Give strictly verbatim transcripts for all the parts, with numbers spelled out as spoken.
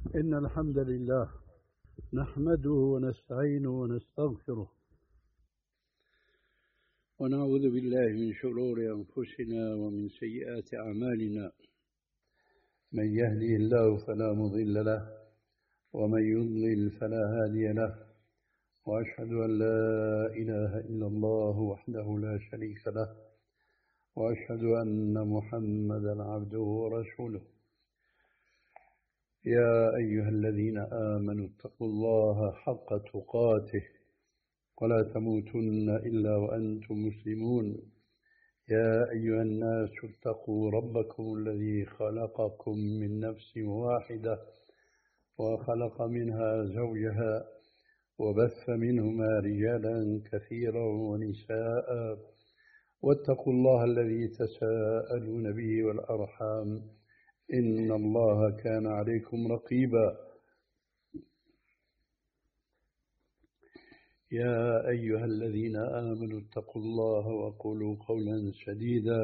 إن الحمد لله نحمده ونستعينه ونستغفره ونعوذ بالله من شرور أنفسنا ومن سيئات أعمالنا. من يهدي الله فلا مضل له ومن يضلل فلا هادي له، وأشهد أن لا إله إلا الله وحده لا شريك له، وأشهد أن محمدا عبده ورسوله. يا أيها الذين آمنوا اتقوا الله حق تقاته ولا تموتن إلا وأنتم مسلمون. يا أيها الناس اتقوا ربكم الذي خلقكم من نفس واحدة وخلق منها زوجها وبث منهما رجالا كثيرا ونساء، واتقوا الله الذي تساءلون به والأرحام إن الله كان عليكم رقيبا. يا أيها الذين آمنوا اتقوا الله وقولوا قولا سديدا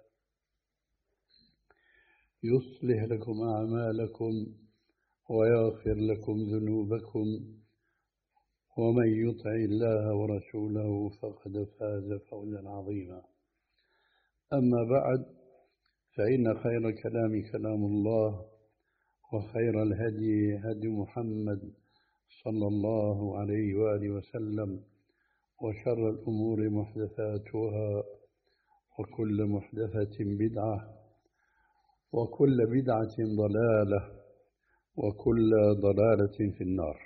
يصلح لكم أعمالكم ويغفر لكم ذنوبكم، ومن يطع الله ورسوله فقد فاز فوزا عظيما. أما بعد، فإن خير الكلام كلام الله، وخير الهدي هدي محمد صلى الله عليه وآله وسلم، وشر الأمور محدثاتها، وكل محدثة بدعة، وكل بدعة ضلالة، وكل ضلالة في النار.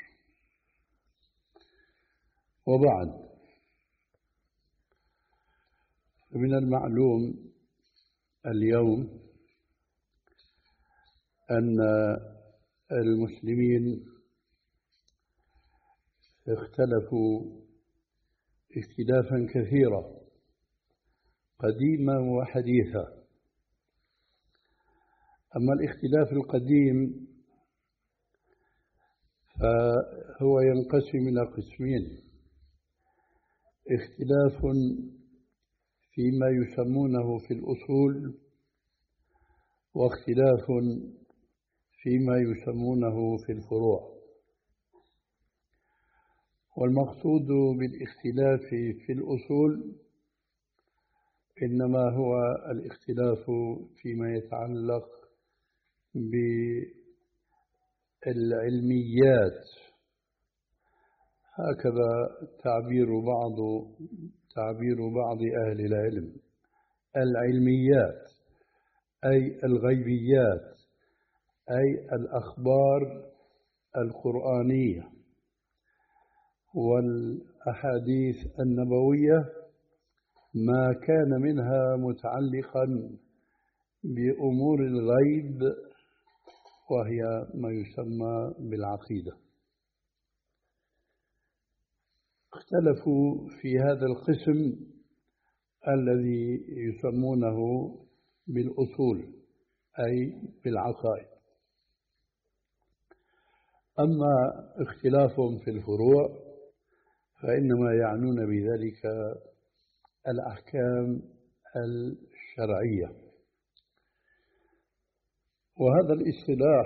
وبعد، من المعلوم اليوم أن المسلمين اختلفوا اختلافا كثيرا قديما وحديثا. أما الاختلاف القديم فهو ينقسم إلى قسمين: اختلاف فيما يسمونه في الأصول، واختلاف فيما يسمونه في الفروع. والمقصود بالاختلاف في الأصول إنما هو الاختلاف فيما يتعلق بالعلميات، هكذا تعبير بعض تعبير بعض أهل العلم. العلميات أي الغيبيات، أي الأخبار القرآنية والأحاديث النبوية، ما كان منها متعلقا بأمور الغيب، وهي ما يسمى بالعقيدة. اختلفوا في هذا القسم الذي يسمونه بالأصول، أي بالعقائد. أما اختلاف في الفروع فإنما يعنون بذلك الأحكام الشرعية. وهذا الاصطلاح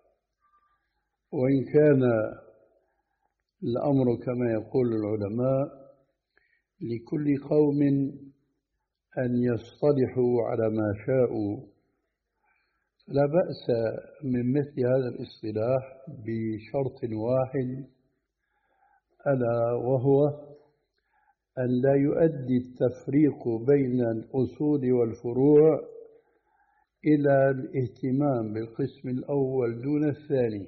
وإن كان الأمر كما يقول العلماء لكل قوم أن يصطلحوا على ما شاءوا، لا بأس من مثل هذا الاصطلاح بشرط واحد، ألا وهو أن لا يؤدي التفريق بين الأصول والفروع إلى الاهتمام بالقسم الأول دون الثاني.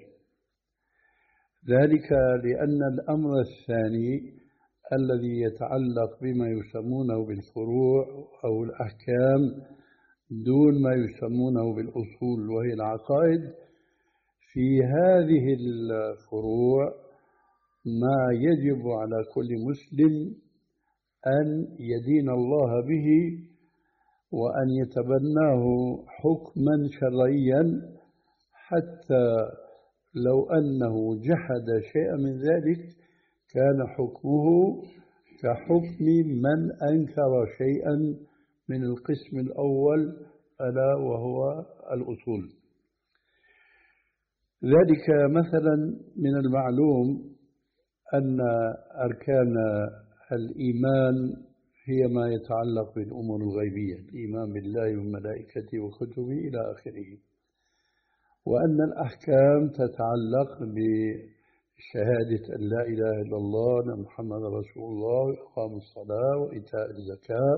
ذلك لأن الأمر الثاني الذي يتعلق بما يسمونه بالفروع أو الأحكام دون ما يسمونه بالأصول وهي العقائد، في هذه الفروع ما يجب على كل مسلم أن يدين الله به وأن يتبناه حكما شرعيا، حتى لو أنه جحد شيئا من ذلك كان حكمه كحكم من أنكر شيئا من القسم الأول، ألا وهو الأصول. ذلك مثلا من المعلوم أن أركان الإيمان هي ما يتعلق بالأمور الغيبية، الإيمان بالله وملائكته وكتبه إلى آخره، وأن الأحكام تتعلق بشهادة أن لا إله إلا الله وأن محمد رسول الله وإقام الصلاة وإيتاء الزكاة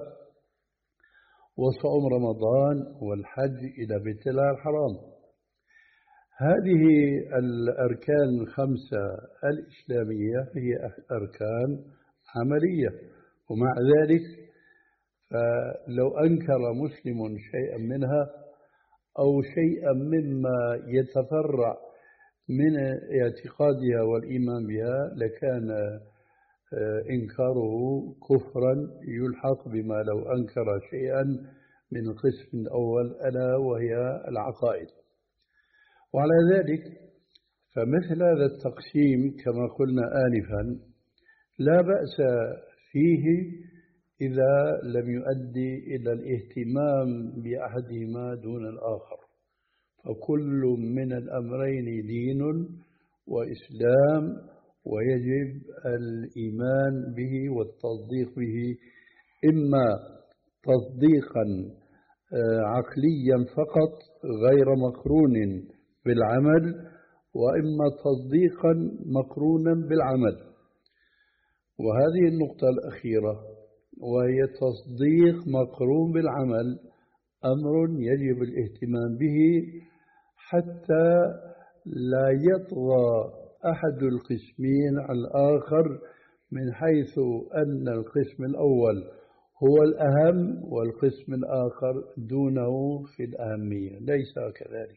وصوم رمضان والحج إلى بيت الله الحرام. هذه الأركان الخمسة الإسلامية هي أركان عملية، ومع ذلك فلو أنكر مسلم شيئا منها أو شيئا مما يتفرع من اعتقادها والإيمان بها لكان إنكاره كفرا يلحق بما لو أنكر شيئا من القسم الأول ألا وهي العقائد. وعلى ذلك فمثل هذا التقسيم كما قلنا آنفا لا بأس فيه إذا لم يؤدي إلى الاهتمام بأحدهما دون الآخر، فكل من الأمرين دين وإسلام ويجب الإيمان به والتصديق به، إما تصديقا عقليا فقط غير مقرون بالعمل، وإما تصديقا مقرونا بالعمل. وهذه النقطة الأخيرة وهي تصديق مقرون بالعمل أمر يجب الاهتمام به حتى لا يطغى أحد القسمين على الآخر، من حيث أن القسم الأول هو الأهم والقسم الآخر دونه في الأهمية، ليس كذلك.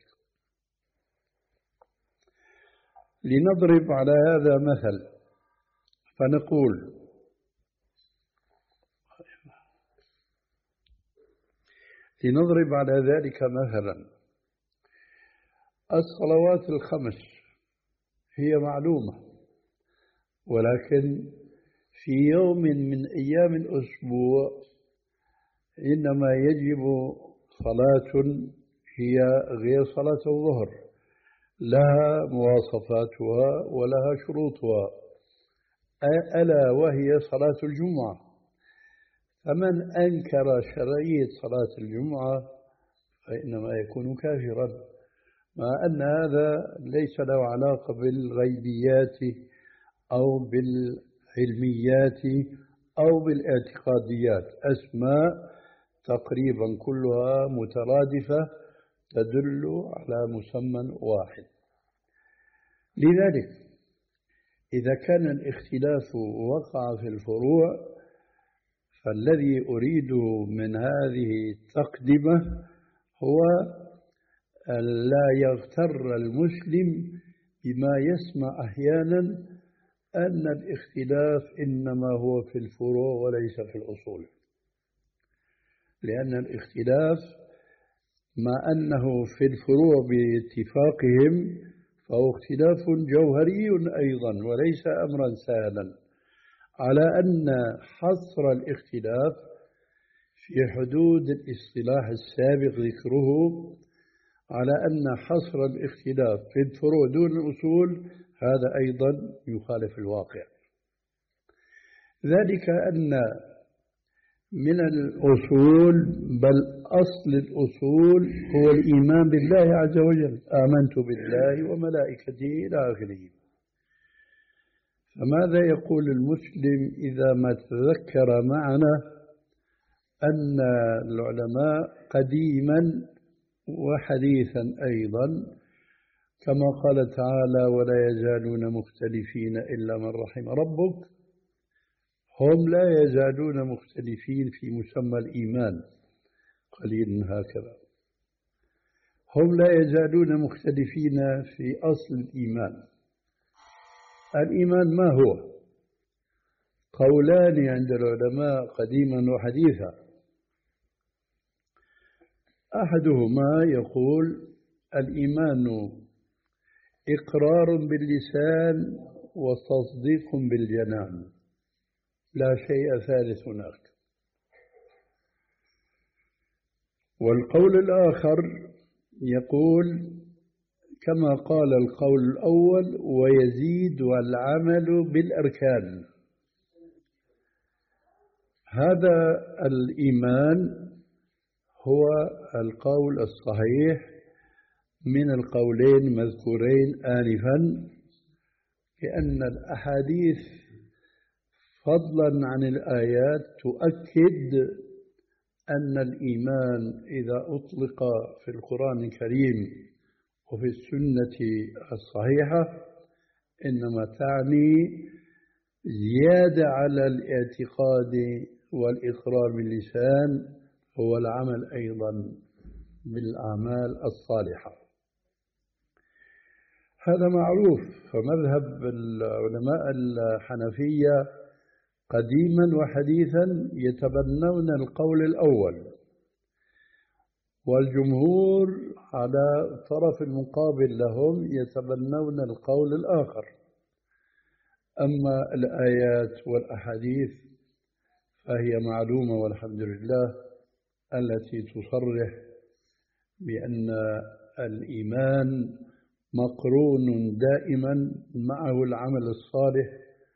لنضرب على هذا مثل فنقول لنضرب على ذلك مثلا الصلوات الخمس هي معلومة، ولكن في يوم من أيام الأسبوع إنما يجب صلاة هي غير صلاة الظهر، لها مواصفاتها ولها شروطها، ألا وهي صلاة الجمعة. فمن أنكر شرعية صلاة الجمعة فإنما يكون كافرا، مع أن هذا ليس له علاقة بالغيبيات أو بالعلميات أو بالاعتقاديات، أسماء تقريبا كلها مترادفة تدل على مسمى واحد. لذلك إذا كان الاختلاف وقع في الفروع فالذي أريد من هذه التقدمة هو أن لا يغتر المسلم بما يسمع أحيانا أن الاختلاف إنما هو في الفروع وليس في الأصول، لأن الاختلاف مع أنه في الفروع باتفاقهم فهو اختلاف جوهري أيضا وليس أمرا سهلا، على أن حصر الاختلاف في حدود الاصطلاح السابق ذكره، على أن حصر الاختلاف في الفروع دون الأصول هذا أيضا يخالف الواقع. ذلك أن من الأصول بل أصل الأصول هو الإيمان بالله عز وجل، آمنت بالله وملائكته إلى آخره. فماذا يقول المسلم إذا ما تذكر معنا أن العلماء قديما وحديثا أيضا كما قال تعالى ولا يزالون مختلفين إلا من رحم ربك، هم لا يزالون مختلفين في مسمى الإيمان، قليل هكذا، هم لا يزالون مختلفين في أصل الإيمان. الإيمان ما هو؟ قولان عند العلماء قديما وحديثا، أحدهما يقول الإيمان إقرار باللسان وتصديق بالجنان، لا شيء ثالث هناك. والقول الآخر يقول كما قال القول الأول ويزيد والعمل بالأركان. هذا الإيمان هو القول الصحيح من القولين المذكورين آنفا، لأن الأحاديث فضلا عن الآيات تؤكد أن الإيمان إذا أطلق في القرآن الكريم وفي السنة الصحيحة إنما تعني زيادة على الاعتقاد والإقرار باللسان، هو العمل أيضا بالأعمال الصالحة. هذا معروف. فمذهب العلماء الحنفية قديما وحديثا يتبنون القول الأول، والجمهور على الطرف المقابل لهم يتبنون القول الآخر. أما الآيات والأحاديث فهي معلومة والحمد لله التي تصرح بأن الإيمان مقرون دائما معه العمل الصالح.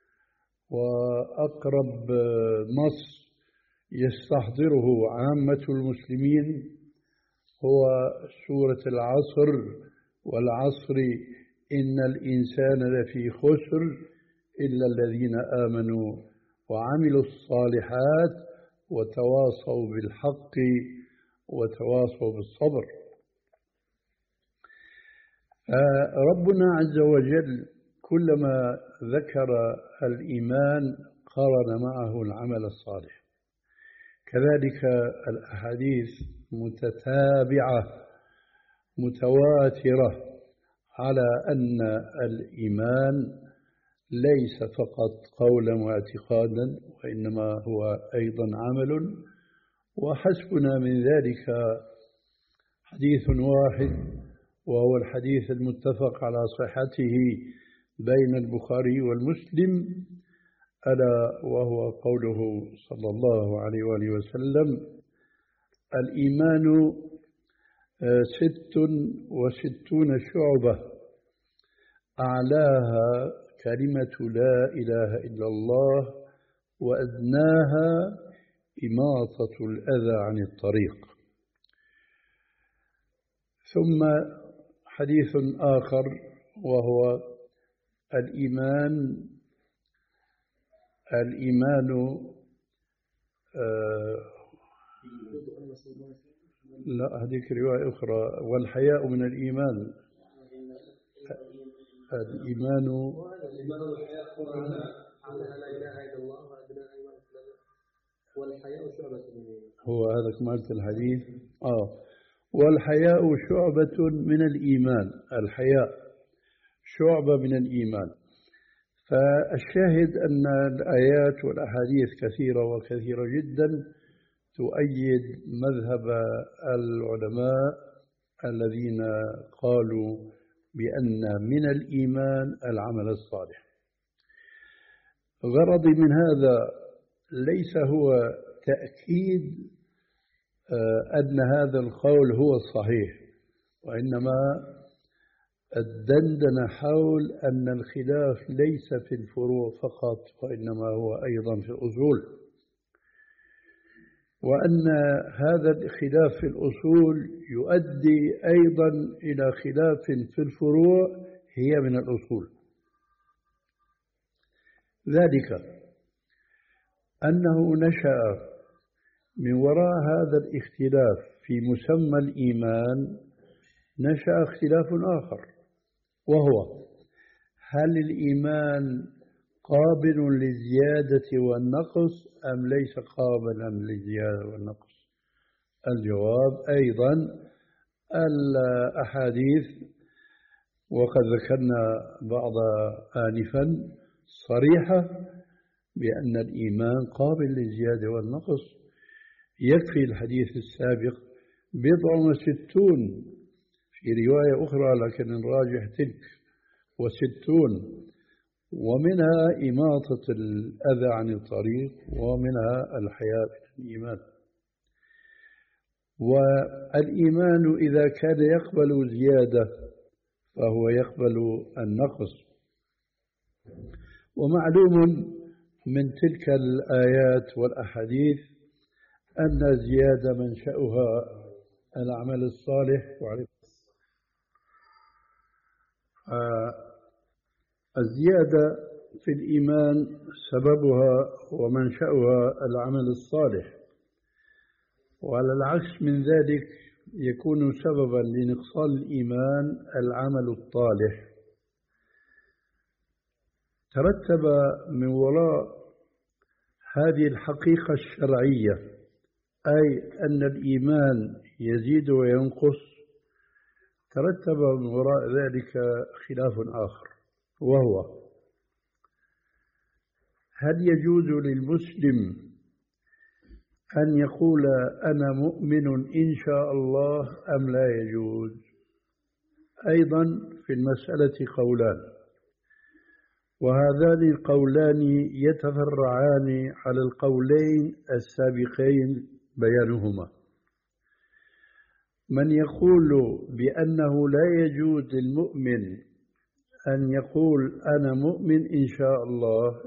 وأقرب نص يستحضره عامة المسلمين هو سورة العصر، والعصر إن الإنسان لفي خسر إلا الذين آمنوا وعملوا الصالحات وتواصوا بالحق وتواصوا بالصبر. ربنا عز وجل كلما ذكر الإيمان قارن معه العمل الصالح. كذلك الأحاديث متتابعة متواترة على أن الإيمان ليس فقط قولا واعتقادا، وإنما هو أيضا عمل. وحسبنا من ذلك حديث واحد، وهو الحديث المتفق على صحته بين البخاري والمسلم، ألا وهو قوله صلى الله عليه وآله وسلم: الإيمان ست وستون شعبة أعلاها كلمة لا إله إلا الله، وأدناها إماطة الأذى عن الطريق. ثم حديث آخر وهو الإيمان الإيمان آه لا هذيك رواية أخرى: والحياء من الإيمان. الإيمان هو هذا كمالة الحديث. آه والحياء شعبة من الإيمان. الحياء شعبة من الإيمان. فالشاهد أن الآيات والأحاديث كثيرة وكثيرة جدا تؤيد مذهب العلماء الذين قالوا بأن من الإيمان العمل الصالح. غرضي من هذا ليس هو تأكيد أن هذا القول هو الصحيح، وإنما الدندن حول أن الخلاف ليس في الفروع فقط، وإنما هو أيضا في الأصول، وأن هذا الخلاف في الأصول يؤدي أيضا إلى خلاف في الفروع هي من الأصول. ذلك أنه نشأ من وراء هذا الاختلاف في مسمى الإيمان نشأ اختلاف آخر، وهو: هل الإيمان قابل للزيادة والنقص أم ليس قابلا للزيادة والنقص؟ الجواب أيضا الأحاديث، وقد ذكرنا بعض آنفا، صريحة بأن الإيمان قابل للزيادة والنقص. يكفي الحديث السابق: بضع وستون، في رواية أخرى لكن الراجح تلك وستون، ومنها إماطة الأذى عن الطريق، ومنها الحياء من الإيمان. والإيمان إذا كان يقبل زيادة فهو يقبل النقص. ومعلوم من تلك الآيات والأحاديث أن الزيادة منشأها العمل الصالح. الزيادة في الإيمان سببها ومنشأها العمل الصالح، وعلى العكس من ذلك يكون سببا لنقصان الإيمان العمل الطالح. ترتب من وراء هذه الحقيقة الشرعية، أي أن الإيمان يزيد وينقص، ترتب من وراء ذلك خلاف آخر، وهو: هل يجوز للمسلم أن يقول أنا مؤمن إن شاء الله أم لا يجوز؟ أيضا في المسألة قولان، وهذان القولان يتفرعان على القولين السابقين بيانهما. من يقول بأنه لا يجوز للمؤمن أن يقول أنا مؤمن إن شاء الله،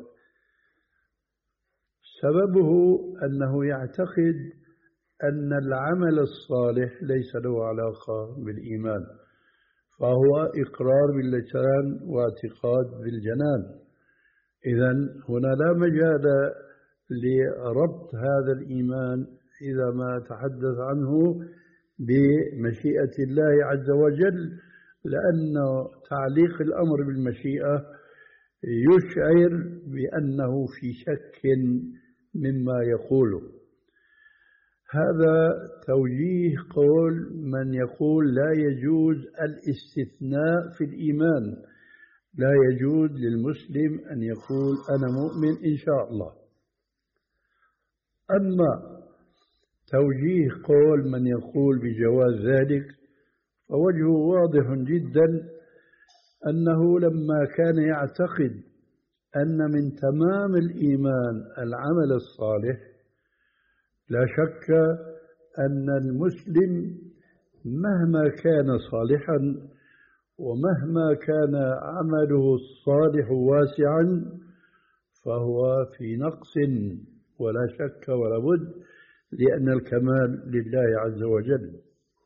سببه أنه يعتقد أن العمل الصالح ليس له علاقة بالإيمان، فهو إقرار باللسان واعتقاد بالجنان. إذن هنا لا مجال لربط هذا الإيمان إذا ما تحدث عنه بمشيئة الله عز وجل، لأن تعليق الأمر بالمشيئة يشعر بأنه في شك مما يقوله. هذا توجيه قول من يقول لا يجوز الاستثناء في الإيمان، لا يجوز للمسلم أن يقول أنا مؤمن إن شاء الله. أما توجيه قول من يقول بجواز ذلك فوجهه واضح جدا، أنه لما كان يعتقد أن من تمام الإيمان العمل الصالح، لا شك أن المسلم مهما كان صالحا ومهما كان عمله الصالح واسعا فهو في نقص ولا شك ولا بد، لأن الكمال لله عز وجل.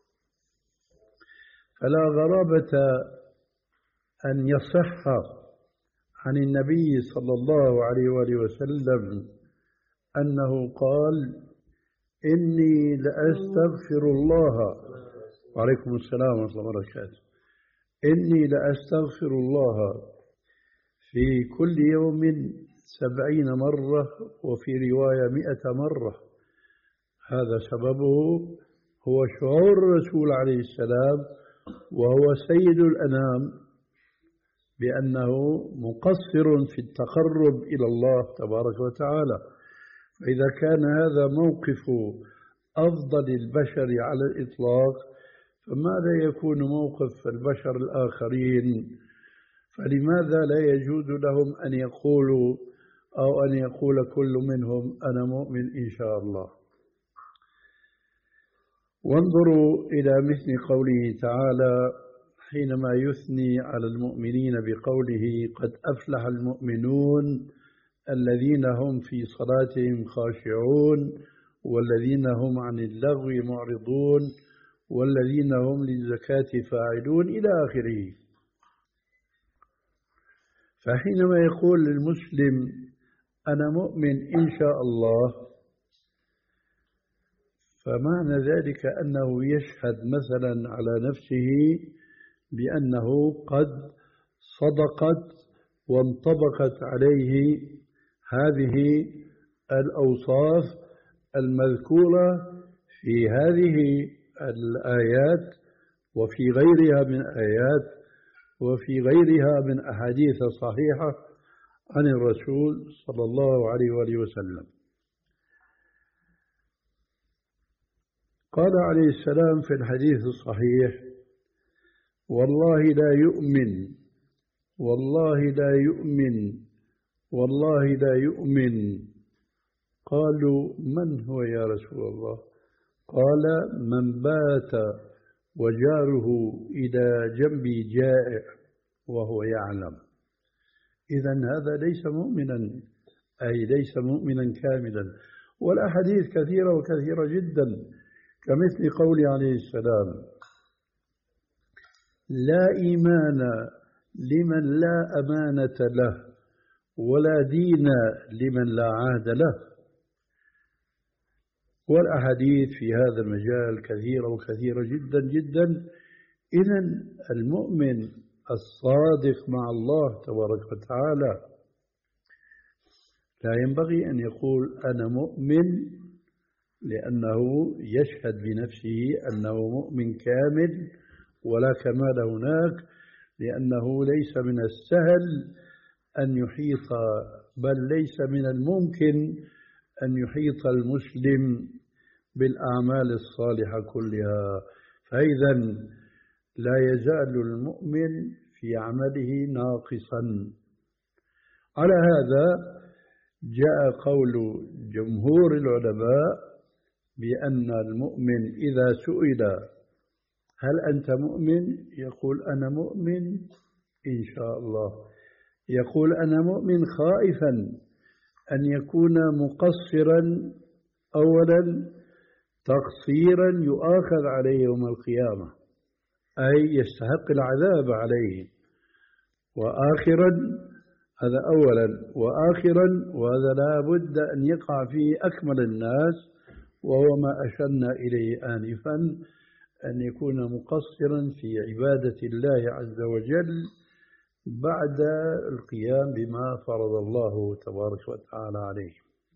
فلا غرابة أن يصح عن النبي صلى الله عليه وآله وسلم أنه قال: إني لأستغفر الله، وعليكم السلام ورحمة الله وبركاته، إني لأستغفر الله في كل يوم سبعين مرة، وفي رواية مئة مرة. هذا سببه هو شعور الرسول عليه السلام وهو سيد الأنام بأنه مقصر في التقرب إلى الله تبارك وتعالى. فإذا كان هذا موقف أفضل البشر على الإطلاق، فماذا يكون موقف البشر الآخرين؟ فلماذا لا يجوز لهم أن يقولوا أو أن يقول كل منهم أنا مؤمن إن شاء الله؟ وانظروا إلى مثل قوله تعالى حينما يثني على المؤمنين بقوله: قد أفلح المؤمنون الذين هم في صلاتهم خاشعون والذين هم عن اللغو معرضون والذين هم للزكاة فاعلون إلى آخره. فحينما يقول للمسلم أنا مؤمن إن شاء الله، فمعنى ذلك أنه يشهد مثلا على نفسه بأنه قد صدقت وانطبقت عليه هذه الأوصاف المذكورة في هذه الآيات وفي غيرها من آيات وفي غيرها من أحاديث صحيحة عن الرسول صلى الله عليه وآله وسلم. قال عليه السلام في الحديث الصحيح: والله لا يؤمن والله لا يؤمن والله لا يؤمن. قالوا: من هو يا رسول الله؟ قال: من بات وجاره إلى جنبي جائع وهو يعلم، إذن هذا ليس مؤمنا، أي ليس مؤمنا كاملا. والأحاديث كثيرة وكثيرة جدا، كمثل قوله عليه السلام: لا إيمان لمن لا أمانة له، ولا دين لمن لا عهد له. والأحاديث في هذا المجال كثيرة وكثيرة جدا جدا. إذن المؤمن الصادق مع الله تبارك وتعالى لا ينبغي أن يقول أنا مؤمن لأنه يشهد بنفسه أنه مؤمن كامل، ولا كمال هناك، لأنه ليس من السهل أن يحيط، بل ليس من الممكن أن يحيط المسلم بالأعمال الصالحة كلها. فإذا لا يزال المؤمن في عمله ناقصا. على هذا جاء قول جمهور العلماء بأن المؤمن إذا سئل هل أنت مؤمن؟ يقول أنا مؤمن إن شاء الله. يقول أنا مؤمن خائفا أن يكون مقصرا، أولا تقصيرا يؤاخذ عليه يوم القيامة، أي يستحق العذاب عليه، وآخرا هذا أولا، وآخرا وهذا لا بد أن يقع فيه أكمل الناس، وهو ما أشرنا إليه آنفا، أن يكون مقصرا في عبادة الله عز وجل بعد القيام بما فرض الله تبارك وتعالى عليه.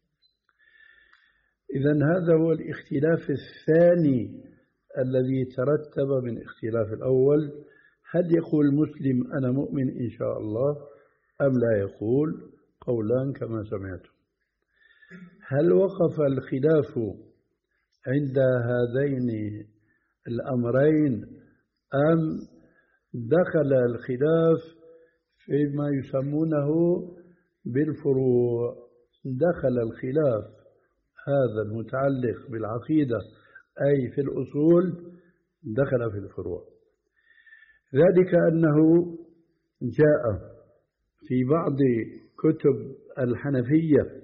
إذن هذا هو الاختلاف الثاني الذي ترتب من اختلاف الأول. هل يقول المسلم أنا مؤمن إن شاء الله أم لا يقول؟ قولان كما سمعتم. هل وقف الخلاف عند هذين الأمرين أم دخل الخلاف فيما يسمونه بالفروع؟ دخل الخلاف هذا المتعلق بالعقيدة أي في الأصول دخل في الفروع. ذلك أنه جاء في بعض كتب الحنفية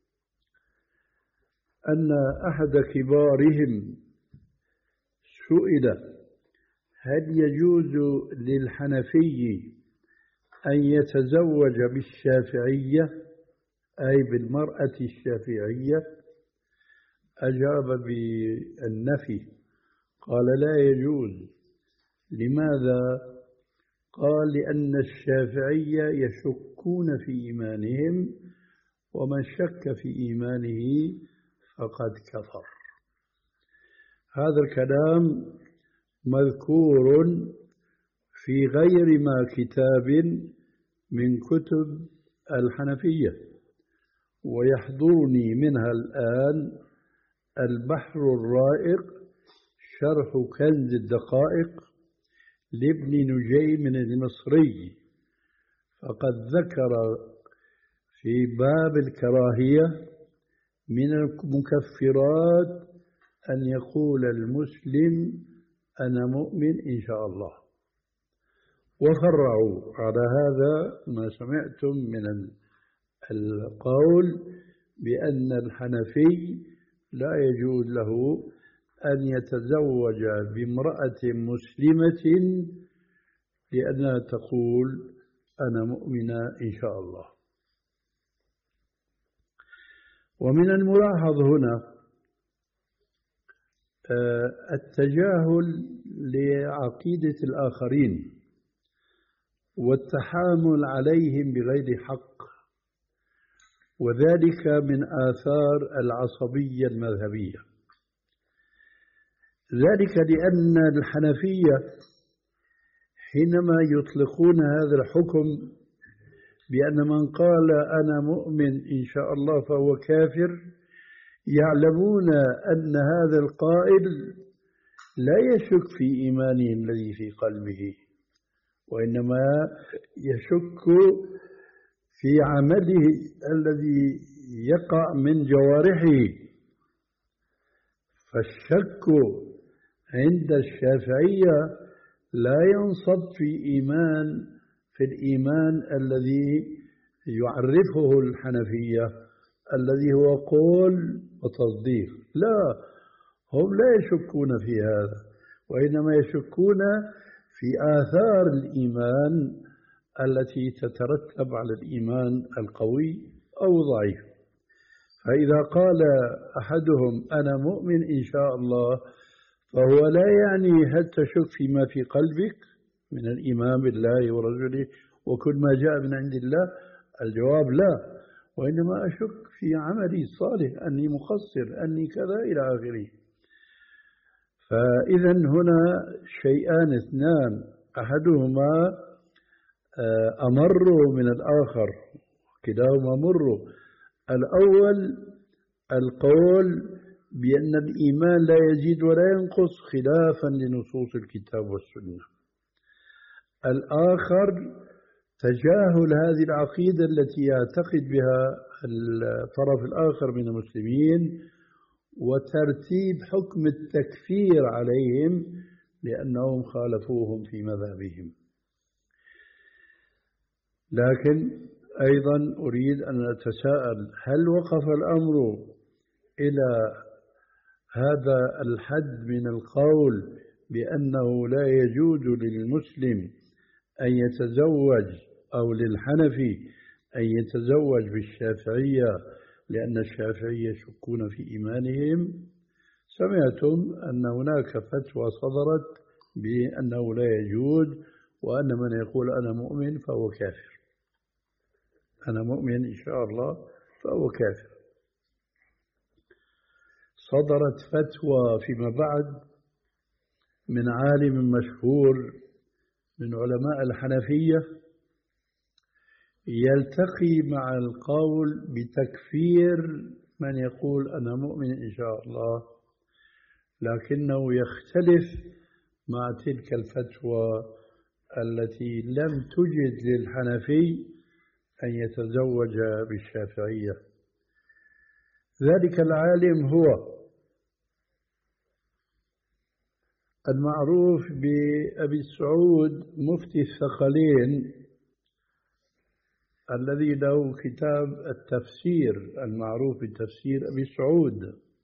أن أحد كبارهم سئل هل يجوز للحنفي أن يتزوج بالشافعية أي بالمرأة الشافعية؟ أجاب بالنفي، قال لا يجوز. لماذا؟ قال لأن الشافعية يشكون في إيمانهم، ومن شك في إيمانه فقد كفر. هذا الكلام مذكور في غير ما كتاب من كتب الحنفية، ويحضرني منها الآن البحر الرائق شرح كنز الدقائق لابن نجيم المصري، فقد ذكر في باب الكراهية من المكفرات أن يقول المسلم أنا مؤمن إن شاء الله. وفرعوا على هذا ما سمعتم من القول بأن الحنفي لا يجوز له أن يتزوج بامرأة مسلمة لأنها تقول أنا مؤمنة إن شاء الله. ومن الملاحظ هنا التجاهل لعقيدة الآخرين والتحامل عليهم بغير حق، وذلك من آثار العصبية المذهبية. ذلك لأن الحنفية حينما يطلقون هذا الحكم بأن من قال أنا مؤمن إن شاء الله فهو كافر، يعلمون أن هذا القائل لا يشك في إيمانه الذي في قلبه، وإنما يشك في عمله الذي يقع من جوارحه. فالشك عند الشافعية لا ينصب في إيمان في الإيمان الذي يعرفه الحنفية الذي هو قول وتصديق، لا، هم لا يشكون في هذا، وإنما يشكون في آثار الإيمان التي تترتب على الإيمان القوي أو ضعيف. فإذا قال أحدهم أنا مؤمن إن شاء الله، فهو لا يعني هل تشك فيما في قلبك من الإيمان بالله ورسوله وكل ما جاء من عند الله؟ الجواب لا، وإنما أشك في عملي الصالح أني مقصر أني كذا إلى آخره. فإذا هنا شيئان اثنان، أحدهما أمر من الآخر، كلاهما مر. الأول القول بأن الإيمان لا يزيد ولا ينقص خلافا لنصوص الكتاب والسنة. الآخر تجاهل هذه العقيدة التي يعتقد بها الطرف الآخر من المسلمين، وترتيب حكم التكفير عليهم لأنهم خالفوهم في مذهبهم. لكن أيضا أريد أن أتساءل، هل وقف الأمر إلى هذا الحد من القول بأنه لا يجوز للمسلم أن يتزوج أو للحنفي أن يتزوج بالشافعية لأن الشافعية يشكون في إيمانهم؟ سمعتم أن هناك فتوى صدرت بأنه لا يجوز، وأن من يقول أنا مؤمن فهو كافر، أنا مؤمن إن شاء الله فهو كافر. صدرت فتوى فيما بعد من عالم مشهور من علماء الحنفية يلتقي مع القول بتكفير من يقول أنا مؤمن إن شاء الله، لكنه يختلف مع تلك الفتوى التي لم تجد للحنفي أن يتزوج بالشافعية. ذلك العالم هو المعروف بأبي السعود مفتي الثقلين الذي له كتاب التفسير المعروف بتفسير أبي سعود.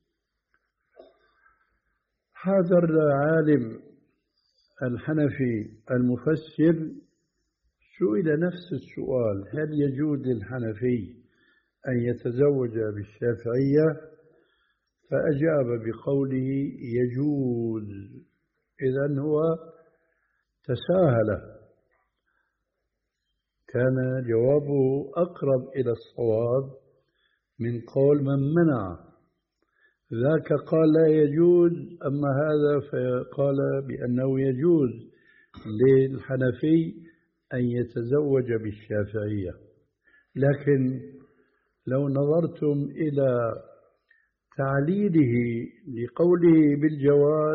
هذا العالم الحنفي المفسر سئل نفس السؤال، هل يجوز للحنفي أن يتزوج بالشافعية؟ فأجاب بقوله يجوز. إذن هو تساهل، كان جوابه أقرب إلى الصواب من قول من منع. ذاك قال لا يجوز، أما هذا فقال بأنه يجوز للحنفي أن يتزوج بالشافعية. لكن لو نظرتم إلى تعليله لقوله بالجواز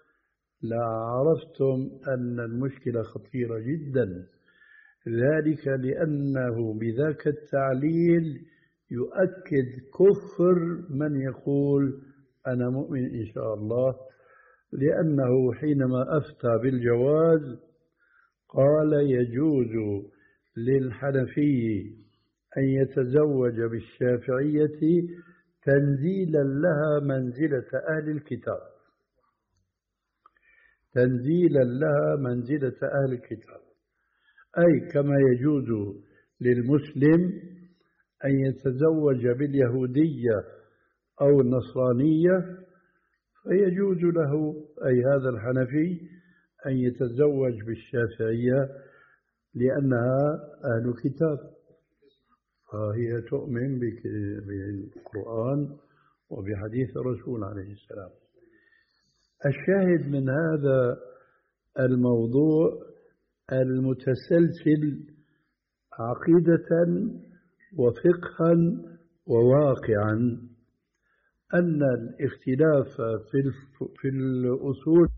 لعرفتم أن المشكلة خطيرة جدا، ذلك لأنه بذاك التعليل يؤكد كفر من يقول أنا مؤمن إن شاء الله، لأنه حينما أفتى بالجواز قال يجوز للحنفي أن يتزوج بالشافعية تنزيلا لها منزلة أهل الكتاب، تنزيلا لها منزلة أهل الكتاب، أي كما يجوز للمسلم أن يتزوج باليهودية أو النصرانية فيجوز له أي هذا الحنفي أن يتزوج بالشافعية لأنها أهل كتاب، فهي تؤمن بالقرآن وبحديث الرسول عليه السلام. الشاهد من هذا الموضوع المتسلسل عقيدة وفقها وواقعا أن الاختلاف في في الأصول،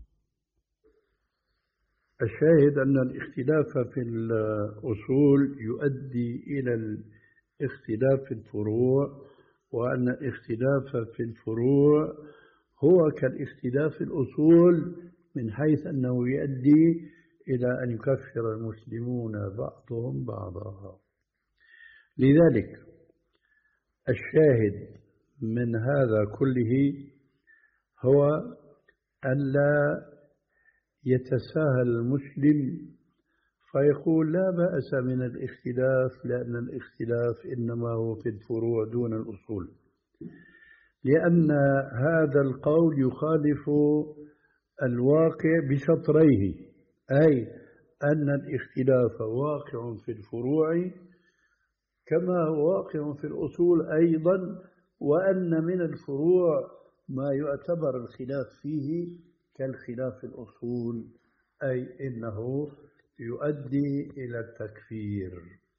الشاهد أن الاختلاف في الأصول يؤدي إلى الاختلاف في الفروع، وأن الاختلاف في الفروع هو كالاختلاف في الأصول من حيث أنه يؤدي إلى أن يكفر المسلمون بعضهم بعضا. لذلك الشاهد من هذا كله هو أن لا يتساهل المسلم فيقول لا بأس من الاختلاف، لأن الاختلاف إنما هو في الفروع دون الأصول، لأن هذا القول يخالف الواقع بشطريه، أي أن الاختلاف واقع في الفروع كما هو واقع في الأصول أيضا، وأن من الفروع ما يعتبر الخلاف فيه كالخلاف في الأصول، أي إنه يؤدي إلى التكفير.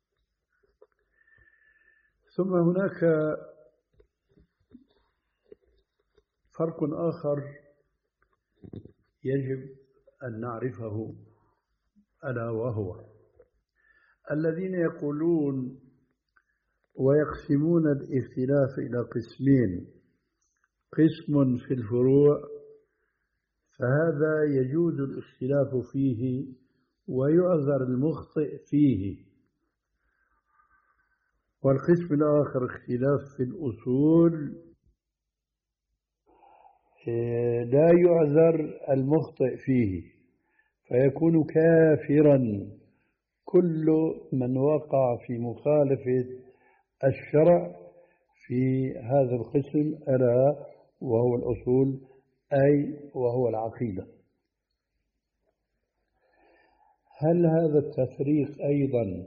ثم هناك فرق آخر يجب أن نعرفه، ألا وهو الذين يقولون ويقسمون الاختلاف إلى قسمين: قسم في الفروع فهذا يجوز الاختلاف فيه ويعذر المخطئ فيه، والقسم الآخر اختلاف في الأصول لا يعذر المخطئ فيه فيكون كافرا كل من وقع في مخالفة الشرع في هذا القسم، ألا وهو الأصول، أي وهو العقيدة. هل هذا التفريق أيضا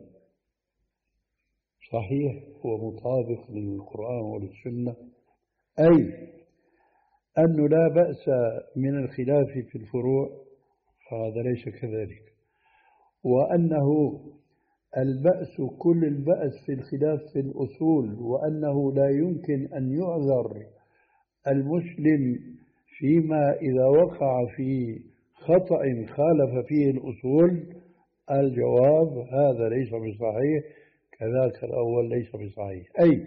صحيح ومطابق للقرآن وللسنة؟ أي أنه لا بأس من الخلاف في الفروع؟ فهذا ليس كذلك. وأنه البأس كل البأس في الخلاف في الأصول، وأنه لا يمكن أن يعذر المسلم فيما إذا وقع في خطأ خالف فيه الأصول. الجواب هذا ليس بصحيح، كذاك الأول ليس بصحيح. أي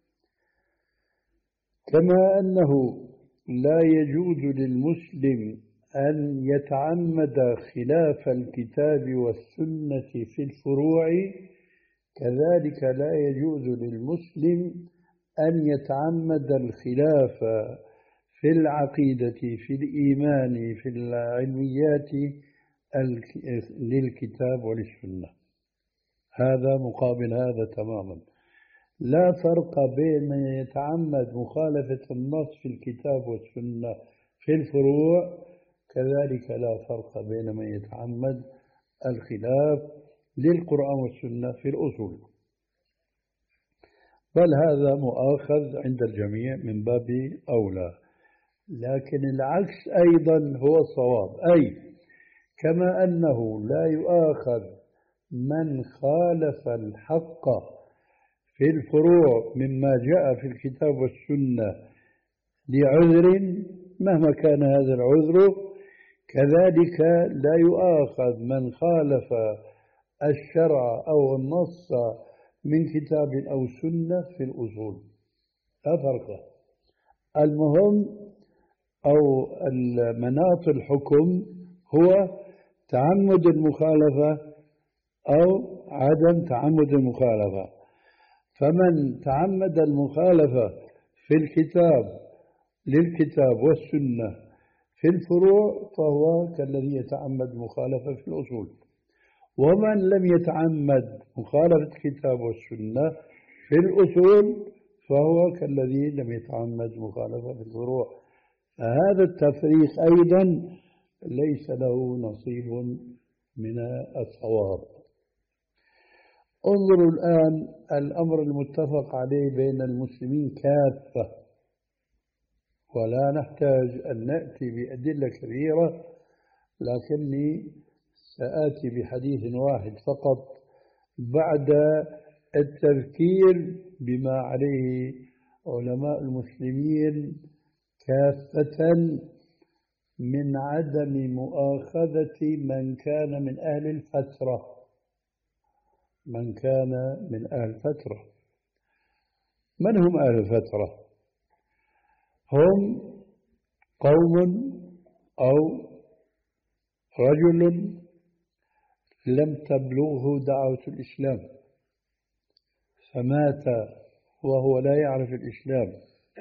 كما أنه لا يجوز للمسلم أن يتعمد خلاف الكتاب والسنة في الفروع، كذلك لا يجوز للمسلم أن يتعمد الخلاف في العقيدة، في الإيمان، في العلميات للكتاب وللسنة. هذا مقابل هذا تماما. لا فرق بين من يتعمد مخالفة النص في الكتاب والسنة في الفروع، كذلك لا فرق بين من يتعمد الخلاف للقرآن والسنة في الأصول، بل هذا مؤاخذ عند الجميع من باب أولى. لكن العكس أيضا هو الصواب، أي كما أنه لا يؤاخذ من خالف الحق في الفروع مما جاء في الكتاب والسنة لعذر مهما كان هذا العذر، كذلك لا يؤاخذ من خالف الشرع أو النص من كتاب أو سنة في الأصول. لا فرق. المهم أو مناط الحكم هو تعمد المخالفة أو عدم تعمد المخالفة. فمن تعمد المخالفة في الكتاب للكتاب والسنة في الفروع فهو كالذي يتعمد المخالفة في الأصول، ومن لم يتعمد مخالفة الكتاب والسنة في الأصول فهو كالذي لم يتعمد مخالفة في الفروع. فهذا التفريق أيضا ليس له نصيب من الصواب. انظروا الآن الأمر المتفق عليه بين المسلمين كافة، ولا نحتاج أن نأتي بأدلة كثيرة، لكني سآتي بحديث واحد فقط بعد التذكير بما عليه علماء المسلمين كافة من عدم مؤاخذة من كان من أهل الفترة من كان من أهل الفترة. من هم أهل الفترة؟ هم قوم أو رجل لم تبلغه دعوة الإسلام فمات وهو لا يعرف الإسلام،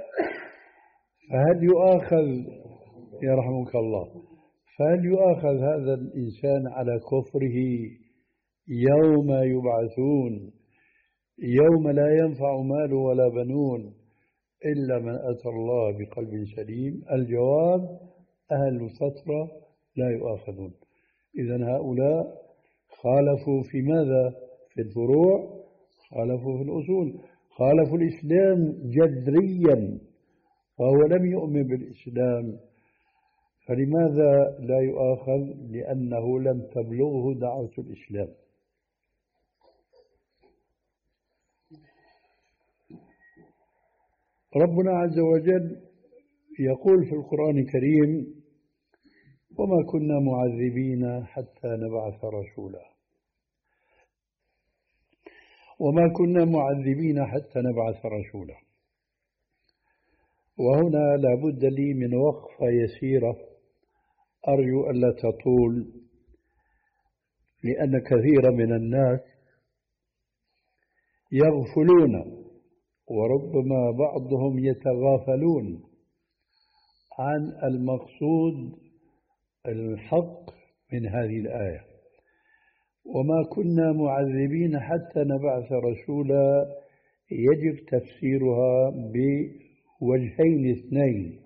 فهل يؤاخذ يرحمك الله فهل يؤاخذ هذا الإنسان على كفره يوم يبعثون، يوم لا ينفع مال ولا بنون إلا من أتى الله بقلب سليم؟ الجواب: أهل الفترة لا يؤاخذون. إذن هؤلاء خالفوا في ماذا؟ في الفروع، خالفوا في الأصول، خالفوا الإسلام جذريا، فهو لم يؤمن بالإسلام، فلماذا لا يؤاخذ؟ لأنه لم تبلغه دعوة الإسلام. ربنا عز وجل يقول في القرآن الكريم: وما كنا معذبين حتى نبعث رسولا. وما كنا معذبين حتى نبعث رسولا. وهنا لابد لي من وقفة يسيرة أرجو ألا تطول، لأن كثير من الناس يغفلون وربما بعضهم يتغافلون عن المقصود الحق من هذه الآية. وما كنا معذبين حتى نبعث رسولا يجب تفسيرها بوجهين اثنين.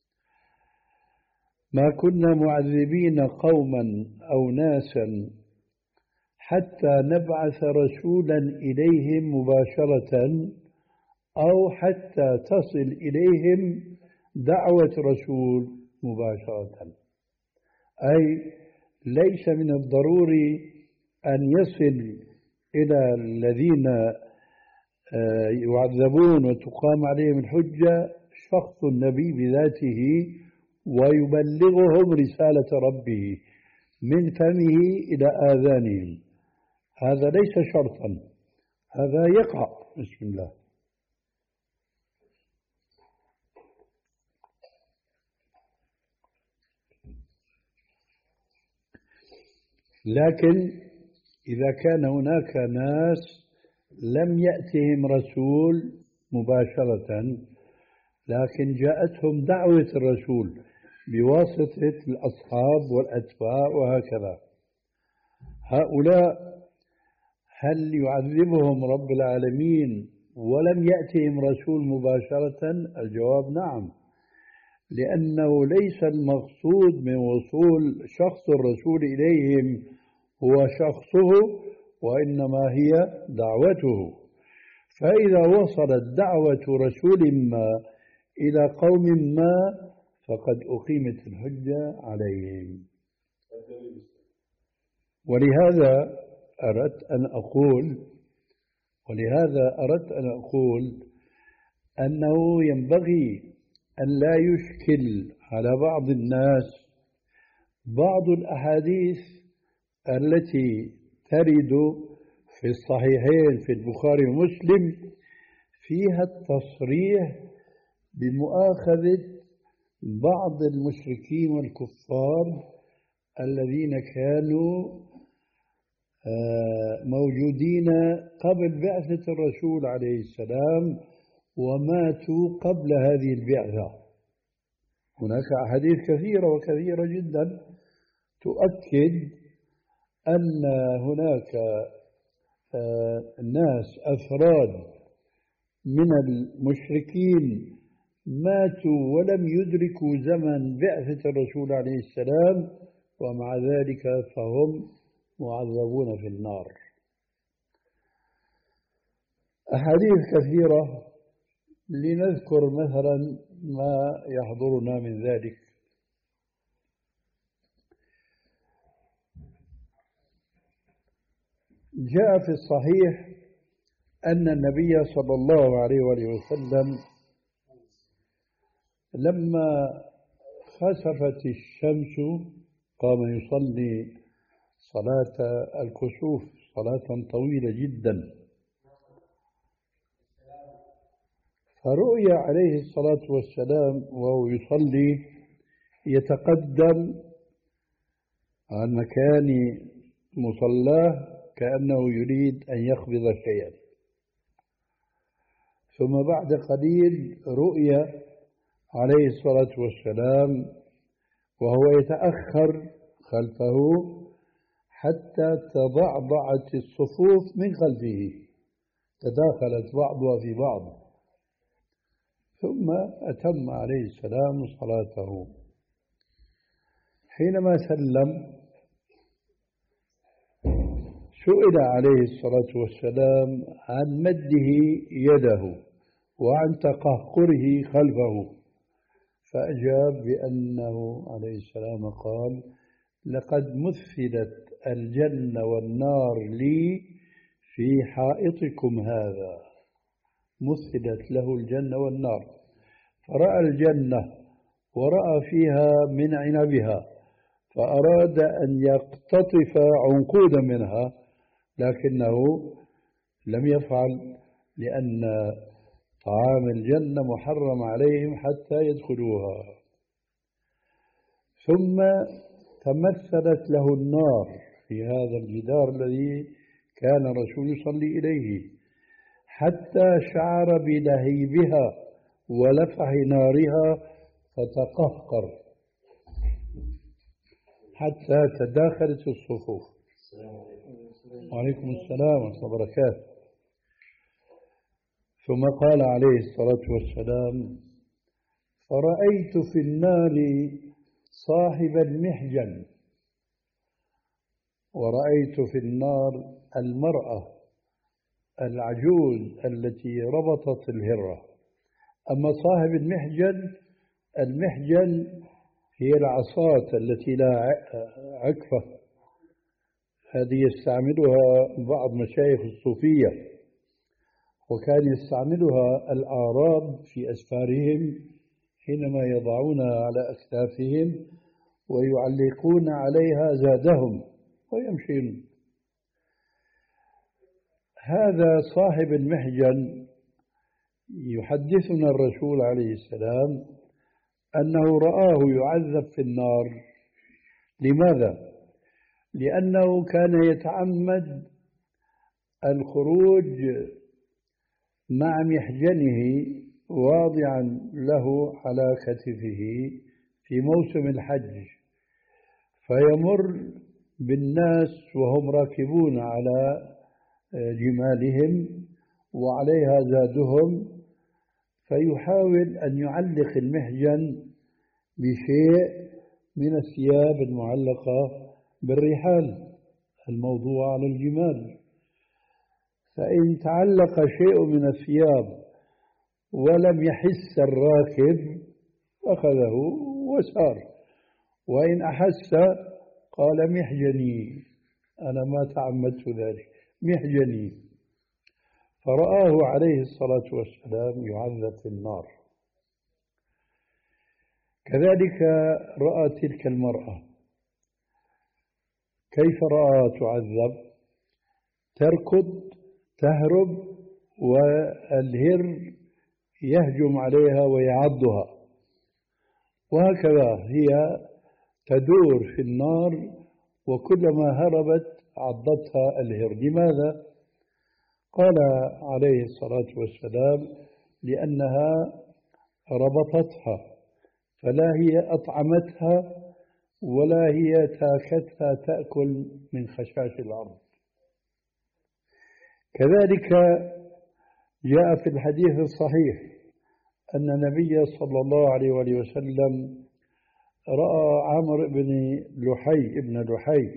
ما كنا معذبين قوما أو ناسا حتى نبعث رسولا إليهم مباشرة، أو حتى تصل إليهم دعوة رسول مباشرة، أي ليس من الضروري أن يصل إلى الذين يعذبون وتقام عليهم الحجة شخص النبي بذاته ويبلغهم رسالة ربه من فمه إلى آذانهم، هذا ليس شرطا، هذا يقع. بسم الله. لكن إذا كان هناك ناس لم يأتهم رسول مباشرة لكن جاءتهم دعوة الرسول بواسطة الأصحاب والأتباع وهكذا، هؤلاء هل يعذبهم رب العالمين ولم يأتهم رسول مباشرة؟ الجواب: نعم، لأنه ليس المقصود من وصول شخص الرسول إليهم هو شخصه، وإنما هي دعوته. فإذا وصلت دعوة رسول ما إلى قوم ما فقد أقيمت الحجة عليهم. ولهذا أردت أن أقول ولهذا أردت أن أقول أنه ينبغي أن لا يشكل على بعض الناس بعض الأحاديث التي ترد في الصحيحين في البخاري ومسلم فيها التصريح بمؤاخذة بعض المشركين والكفار الذين كانوا موجودين قبل بعثة الرسول عليه السلام وماتوا قبل هذه البعثة. هناك أحاديث كثيرة وكثيرة جدا تؤكد أن هناك ناس أفراد من المشركين ماتوا ولم يدركوا زمن بعثة الرسول عليه السلام، ومع ذلك فهم معذبون في النار. أحاديث كثيرة، لنذكر مثلا ما يحضرنا من ذلك. جاء في الصحيح أن النبي صلى الله عليه وآله وسلم لما خسفت الشمس قام يصلي صلاة الكسوف، صلاة طويلة جدا، فرؤي عليه الصلاة والسلام وهو يصلي يتقدم عن مكان مصلاه كأنه يريد أن يخفض شيئا، ثم بعد قليل رؤي عليه الصلاة والسلام وهو يتأخر خلفه حتى تضعضعت الصفوف من خلفه، تداخلت بعضها في بعض، ثم أتم عليه السلام صلاته. حينما سلم سئل عليه الصلاة والسلام عن مده يده وعن تقهقره خلفه، فأجاب بأنه عليه السلام قال: لقد مثلت الجنة والنار لي في حائطكم هذا. مثلت له الجنة والنار، فرأى الجنة ورأى فيها من عنبها، فأراد أن يقتطف عنقودا منها، لكنه لم يفعل، لأن طعام الجنة محرم عليهم حتى يدخلوها. ثم تمثلت له النار في هذا الجدار الذي كان الرسول يصلي إليه، حتى شعر بلهيبها ولفح نارها فتقهقر حتى تداخلت الصفوف. وعليكم السلام ورحمة الله وبركاته. ثم قال عليه الصلاة والسلام: فرأيت في النار صاحب المحجن، ورأيت في النار المرأة العجوز التي ربطت الهرة. أما صاحب المحجن، المحجن هي العصاة التي لا عكفة، هذه يستعملها بعض مشايخ الصوفية، وكان يستعملها الأعراب في أسفارهم حينما يضعونها على أكتافهم ويعلقون عليها زادهم ويمشون. هذا صاحب المحجن يحدثنا الرسول عليه السلام أنه رآه يعذب في النار. لماذا؟ لأنه كان يتعمد الخروج مع محجنه واضعا له على كتفه في موسم الحج، فيمر بالناس وهم راكبون على جمالهم وعليها زادهم، فيحاول أن يعلق المحجن بشيء من الثياب المعلقة بالرحال الموضوع على الجمال، فإن تعلق شيء من الثياب ولم يحس الراكب أخذه وسار، وإن أحس قال: محجني، أنا ما تعمدت ذلك، محجني. فرآه عليه الصلاة والسلام يعذب في النار. كذلك رأى تلك المرأة. كيف رأى تعذب؟ تركض تهرب والهر يهجم عليها ويعضها، وهكذا هي تدور في النار، وكلما هربت عضتها الهر. لماذا؟ قال عليه الصلاة والسلام: لأنها ربطتها، فلا هي أطعمتها ولا هي تاكتها تأكل من خشاش الأرض. كذلك جاء في الحديث الصحيح أن النبي صلى الله عليه وآله وسلم رأى عمرو بن لحي ابن لحي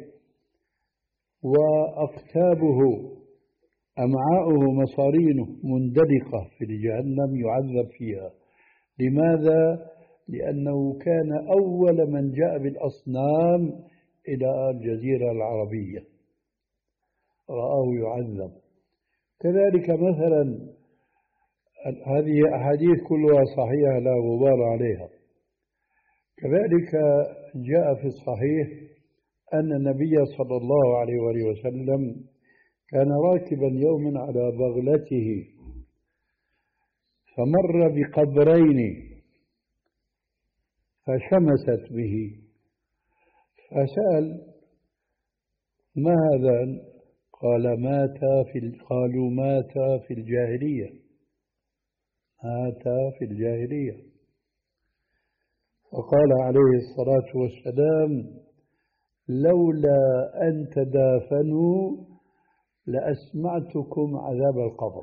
وأقتابه أمعاؤه مصارينه مندلقة في جهنم يعذب فيها. لماذا؟ لأنه كان أول من جاء بالأصنام إلى الجزيرة العربية، رآه يعذب. كذلك مثلا هذه أحاديث كلها صحيحة لا غبار عليها. كذلك جاء في الصحيح أن النبي صلى الله عليه وآله وسلم كان راكبا يوما على بغلته فمر بقبرين، فشمست به، فسأل: ما هذان؟ قال: مات في قالوا مات في الجاهلية، مات في الجاهلية. فقال عليه الصلاة والسلام: لولا أن تدافنوا لأسمعتكم عذاب القبر.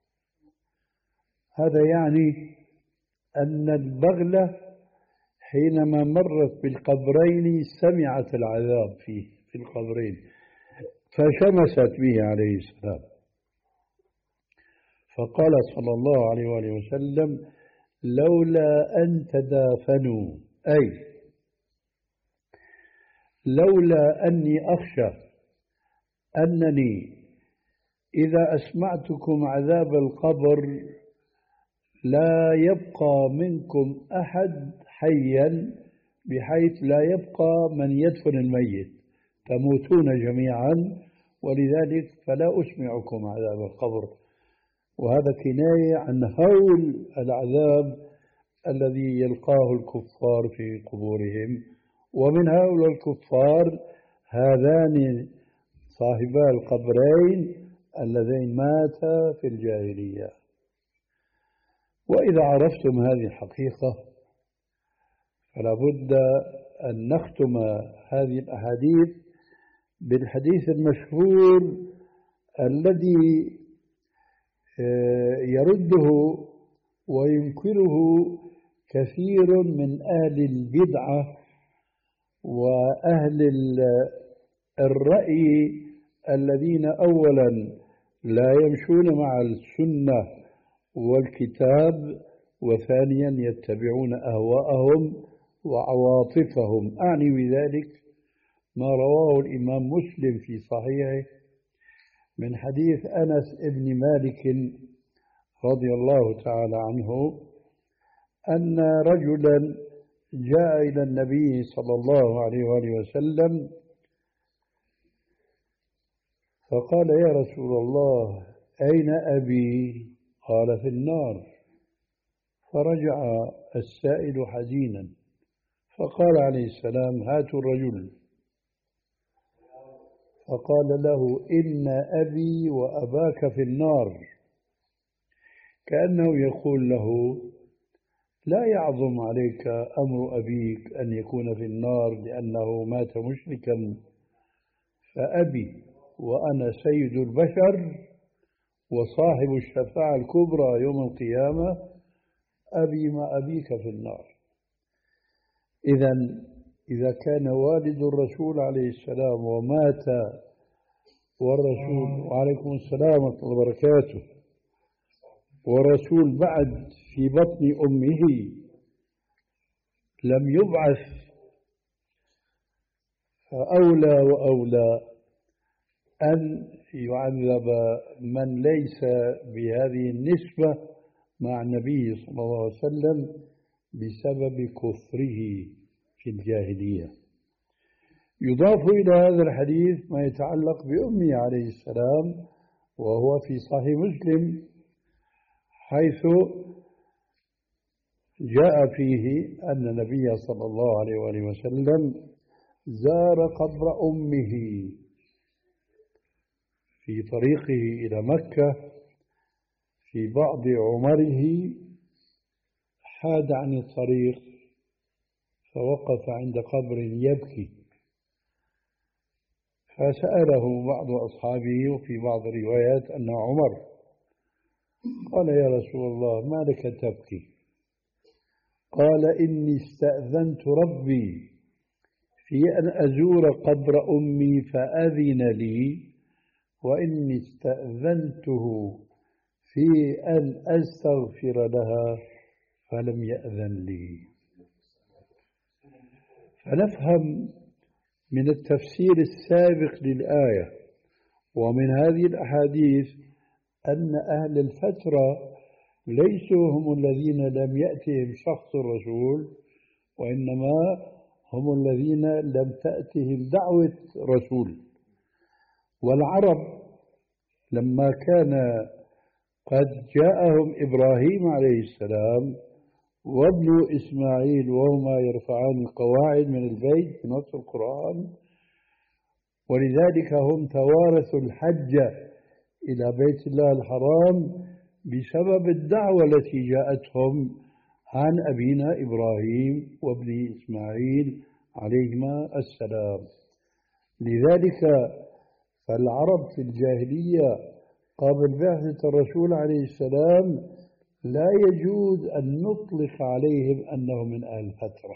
هذا يعني أن البغلة حينما مرت بالقبرين سمعت العذاب فيه في القبرين، فشمست به عليه السلام. فقال صلى الله عليه وآله وسلم: لولا أن تدافنوا، أي لولا أني أخشى أنني إذا أسمعتكم عذاب القبر لا يبقى منكم أحد حيا بحيث لا يبقى من يدفن الميت، تموتون جميعا، ولذلك فلا أسمعكم عذاب القبر. وهذا كناية عن هول العذاب الذي يلقاه الكفار في قبورهم. ومن هؤلاء الكفار هذان صاحبا القبرين اللذين ماتا في الجاهلية. وإذا عرفتم هذه الحقيقة فلا بد أن نختم هذه الأحاديث بالحديث المشهور الذي يرده وينكره كثير من أهل البدعة وأهل الرأي الذين أولا لا يمشون مع السنة والكتاب، وثانيا يتبعون أهواءهم وعواطفهم. أعني بذلك ما رواه الإمام مسلم في صحيحه من حديث أنس بن مالك رضي الله تعالى عنه أن رجلا جاء إلى النبي صلى الله عليه وآله وسلم فقال: يا رسول الله، أين أبي؟ قال: في النار. فرجع السائل حزينا، فقال عليه السلام: هاتوا الرجل. فقال له: إن أبي وأباك في النار، كأنه يقول له: لا يعظم عليك أمر أبيك أن يكون في النار لأنه مات مشركا، فأبي وأنا سيد البشر وصاحب الشفاعة الكبرى يوم القيامة، أبي ما أبيك في النار. إذن إذا كان والد الرسول عليه السلام ومات والرسول وعليكم السلام ورحمة الله وبركاته والرسول بعد في بطن أمه لم يبعث، فأولى وأولى أن يعذب من ليس بهذه النسبة مع النبي صلى الله عليه وسلم بسبب كفره في الجاهلية. يضاف إلى هذا الحديث ما يتعلق بأمه عليه السلام، وهو في صحيح مسلم، حيث جاء فيه أن النبي صلى الله عليه وآله وسلم زار قبر أمه في طريقه إلى مكة في بعض عمره، حاد عن الطريق فوقف عند قبر يبكي، فسأله بعض أصحابه وفي بعض الروايات أنه عمر، قال: يا رسول الله، ما لك تبكي؟ قال: إني استأذنت ربي في أن أزور قبر أمي فأذن لي، وإني استأذنته في أن أستغفر لها فلم يأذن لي. فنفهم من التفسير السابق للآية ومن هذه الأحاديث أن أهل الفترة ليسوا هم الذين لم يأتهم شخص الرسول، وإنما هم الذين لم تأتهم دعوة رسول. والعرب لما كان قد جاءهم إبراهيم عليه السلام وابن إسماعيل وهما يرفعان القواعد من البيت في نص القرآن، ولذلك هم توارثوا الحج إلى بيت الله الحرام بسبب الدعوة التي جاءتهم عن أبينا إبراهيم وابن إسماعيل عليهما السلام. لذلك فالعرب في الجاهلية قبل بعثة الرسول عليه السلام لا يجوز أن نطلق عليهم أنهم من أهل الفترة،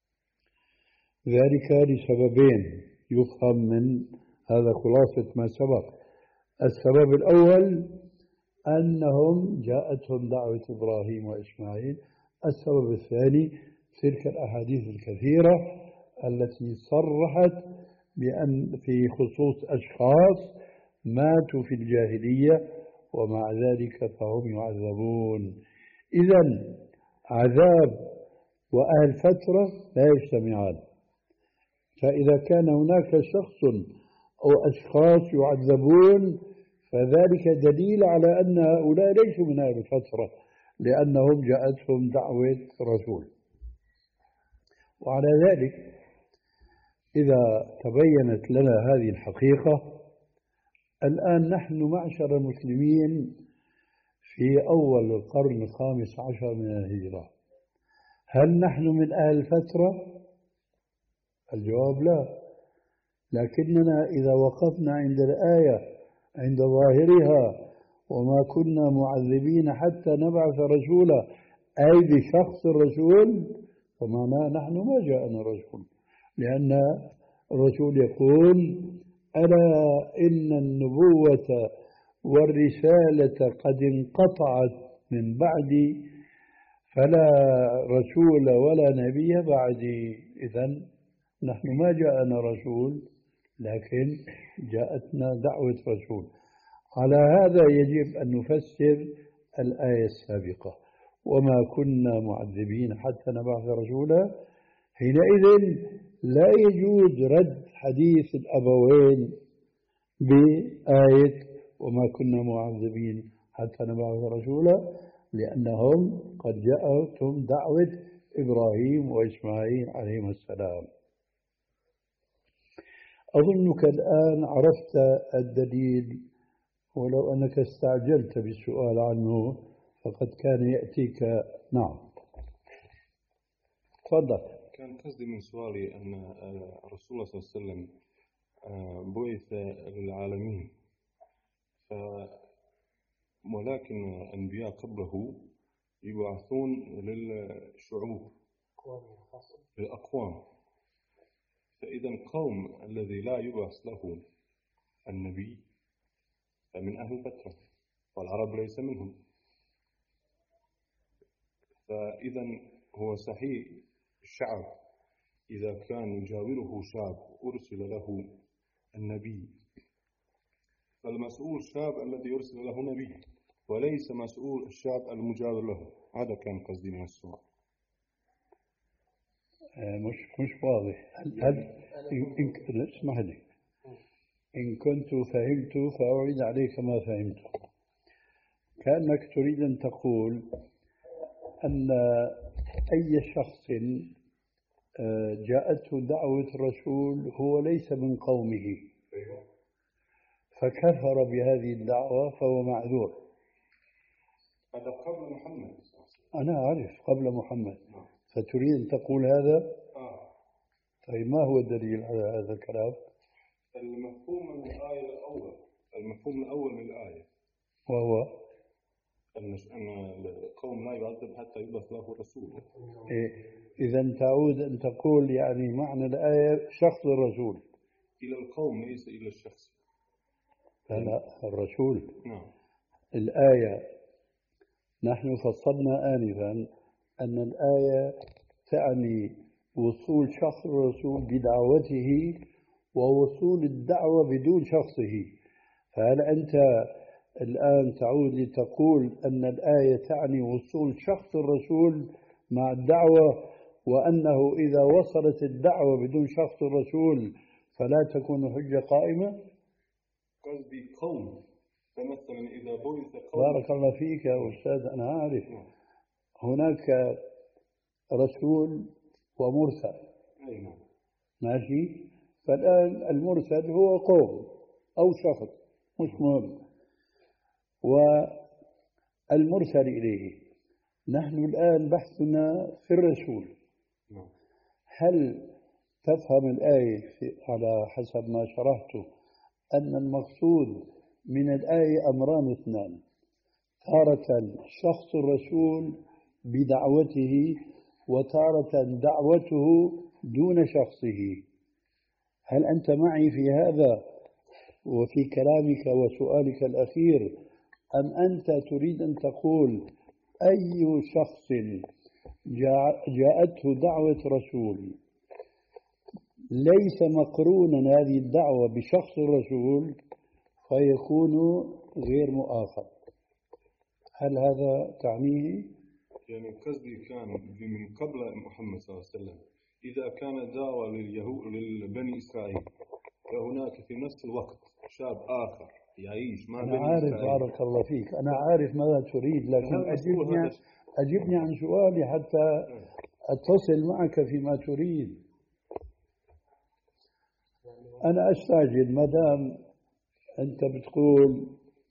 ذلك لسببين يفهم من هذا خلاصة ما سبق. السبب الأول أنهم جاءتهم دعوة إبراهيم وإسماعيل. السبب الثاني تلك الأحاديث الكثيرة التي صرحت بأن في خصوص أشخاص ماتوا في الجاهلية ومع ذلك فهم يعذبون. إذن عذاب وأهل فترة لا يجتمعان، فإذا كان هناك شخص أو أشخاص يعذبون فذلك دليل على أن هؤلاء ليسوا من أهل الفترة، لأنهم جاءتهم دعوة رسول. وعلى ذلك إذا تبينت لنا هذه الحقيقة، الآن نحن معشر المسلمين في أول القرن الخامس عشر من الهجرة، هل نحن من أهل الفترة؟ الجواب لا، لكننا إذا وقفنا عند الآية عند ظاهرها وما كنا معذبين حتى نبعث رسولا، أي بشخص الرسول، فمعناه نحن ما جاءنا رسول، لأن الرسول يقول ألا إن النبوة والرسالة قد انقطعت من بعدي فلا رسول ولا نبي بعدي. إذن نحن ما جاءنا رسول لكن جاءتنا دعوة رسول. على هذا يجب أن نفسر الآية السابقة وما كنا معذبين حتى نبعث رسولا. حينئذ لا يجوز رد حديث الأبوين بآية وما كنا معذبين حتى نبعث رسولا، لأنهم قد جاءتهم دعوة إبراهيم وإسماعيل عليهما السلام. أظنك الآن عرفت الدليل، ولو أنك استعجلت بالسؤال عنه فقد كان يأتيك. نعم تفضل. كان قصدي من سؤالي أن الرسول صلى الله عليه وسلم بعث للعالمين، ولكن الأنبياء قبله يبعثون للشعوب للأقوام، فإذا القوم الذي لا يبعث له النبي فمن أهل الفترة والعرب ليس منهم، فإذا هو صحيح الشعب إذا كان يجاوره شاب أرسل له النبي فالمسؤول الشاب الذي يرسل له نبي وليس مسؤول الشاب المجاور له. هذا كان قصدي من السؤال. مش مش واضح. هل إن اسمح لي إن كنت فهمت فأعيد عليك ما فهمته. كأنك تريد أن تقول أن أي شخص جاءته دعوة الرسول هو ليس من قومه فكفر بهذه الدعوة فهو معذور. هذا قبل محمد. أنا أعرف قبل محمد. فتريد أن تقول هذا؟ آه. طيب ما هو الدليل على هذا الكلام؟ المفهوم من الآية الأول المفهوم الأول من الآية وهو أن القوم لا يعذب حتى يبعث له رسول. إيه؟ إذا تعود أن تقول يعني معنى الآية شخص الرسول إلى القوم ليس إلى الشخص. لا لا الرسول. نعم. الآية نحن فصلنا آنفا أن الآية تعني وصول شخص الرسول بدعوته ووصول الدعوة بدون شخصه. فهل أنت الآن تعود لتقول أن الآية تعني وصول شخص الرسول مع الدعوة، وأنه إذا وصلت الدعوة بدون شخص الرسول فلا تكون حجة قائمة؟ قصدي قوم، فمثلا إذا بعث قوم. بارك الله فيك يا أستاذ. أنا أعرف هناك رسول ومرسل. ماشي. فالآن المرسل هو قوم أو شخص مش مهم، والمرسل إليه. نحن الآن بحثنا في الرسول. هل تفهم الآية على حسب ما شرحته أن المقصود من الآية أمران اثنان: تارة شخص الرسول بدعوته، وتارة دعوته دون شخصه. هل أنت معي في هذا وفي كلامك وسؤالك الأخير، أم أنت تريد أن تقول أي شخص جاءته دعوة رسول ليس مقرونا هذه الدعوة بشخص الرسول فيكون غير مؤاخذ؟ هل هذا تعنيه؟ يعني قصدي كان من قبل محمد صلى الله عليه وسلم إذا كان دعوة لليهود للبني إسرائيل، فهناك في نفس الوقت شاب آخر يعيش مع أنا بني عارف إسرائيل. بارك الله فيك، أنا عارف ماذا تريد، لكن أجبني, أجبني عن سؤالي حتى أتصل معك فيما تريد. أنا أستعجل ما دام أنت بتقول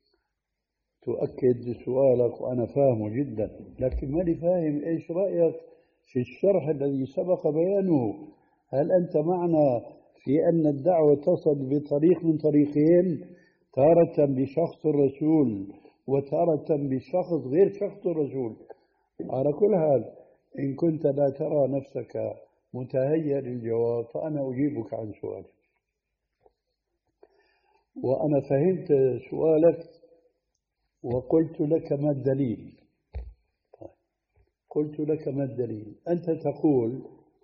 تؤكد سؤالك وأنا فاهمه جدا، لكن ماني فاهم إيش رأيك في الشرح الذي سبق بيانه. هل أنت معنا في أن الدعوة تصل بطريق من طريقين، تارة بشخص الرسول وتارة بشخص غير شخص الرسول؟ على كل حال إن كنت لا ترى نفسك متهيأ للجواب فأنا أجيبك عن سؤالك، وأنا فهمت سؤالك وقلت لك ما الدليل. قلت لك ما الدليل؟ أنت تقول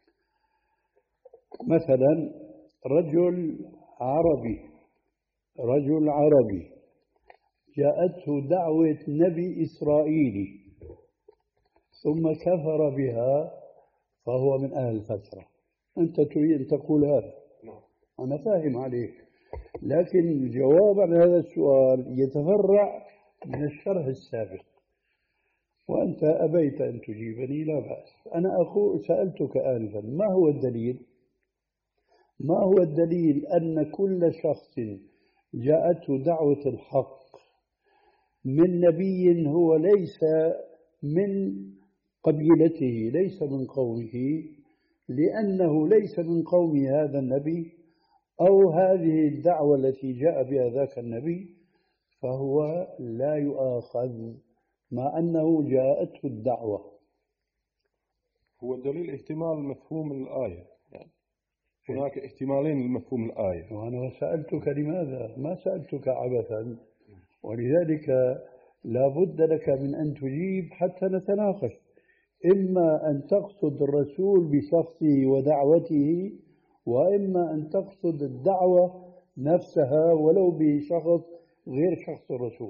مثلا رجل عربي رجل عربي جاءته دعوة نبي إسرائيلي ثم كفر بها فهو من أهل الفترة. أنت تريد أن تقول هذا، أنا فاهم عليك، لكن الجواب على هذا السؤال يتفرع من الشرح السابق وأنت أبيت أن تجيبني، لا بأس. أنا أقول سألتك آنفا ما هو الدليل؟ ما هو الدليل أن كل شخص جاءته دعوة الحق من نبي هو ليس من قبيلته ليس من قومه، لأنه ليس من قوم هذا النبي أو هذه الدعوة التي جاء بها ذاك النبي، فهو لا يؤاخذ مع أنه جاءته الدعوة؟ هو دليل احتمال مفهوم الآية، يعني هناك احتمالين لمفهوم الآية. وأنا سألتك لماذا؟ ما سألتك عبثا، ولذلك لا بد لك من أن تجيب حتى نتناقش. إما أن تقصد الرسول بشخصه ودعوته، وإما أن تقصد الدعوة نفسها ولو بشخص غير شخص الرسول.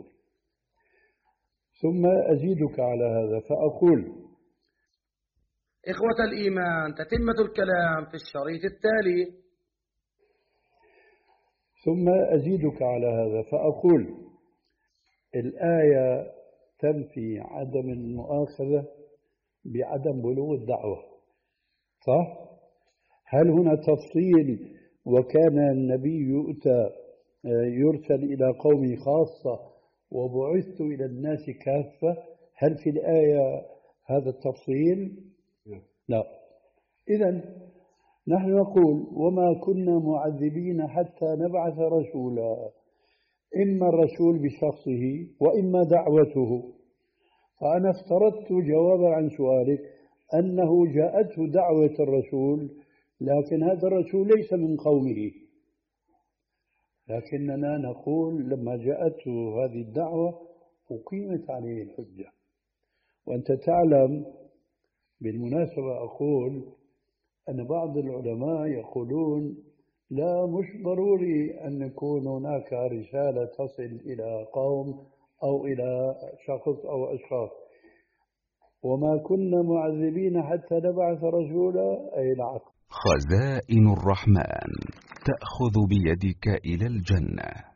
ثم أزيدك على هذا فأقول: إخوة الإيمان، تتمة الكلام في الشريط التالي. ثم أزيدك على هذا فأقول: الآية تنفي عدم المؤاخذة بعدم بلوغ الدعوة، صح؟ هل هنا تفصيل وكان النبي يؤتى يرسل إلى قومه خاصة وبعثت إلى الناس كافة؟ هل في الآية هذا التفصيل؟ لا. إذن نحن نقول: وما كنا معذبين حتى نبعث رسولا، إما الرسول بشخصه وإما دعوته. فأنا افترضت جوابا عن سؤالك أنه جاءته دعوة الرسول، لكن هذا الرسول ليس من قومه، لكننا نقول لما جاءته هذه الدعوة أقيمت عليه الحجة. وأنت تعلم بالمناسبة أقول أن بعض العلماء يقولون لا، مش ضروري أن يكون هناك رسالة تصل إلى قوم أو إلى شخص أو أشخاص. وما كنا معذبين حتى نبعث رسولا أي العقل. خزائن الرحمن تأخذ بيدك إلى الجنة.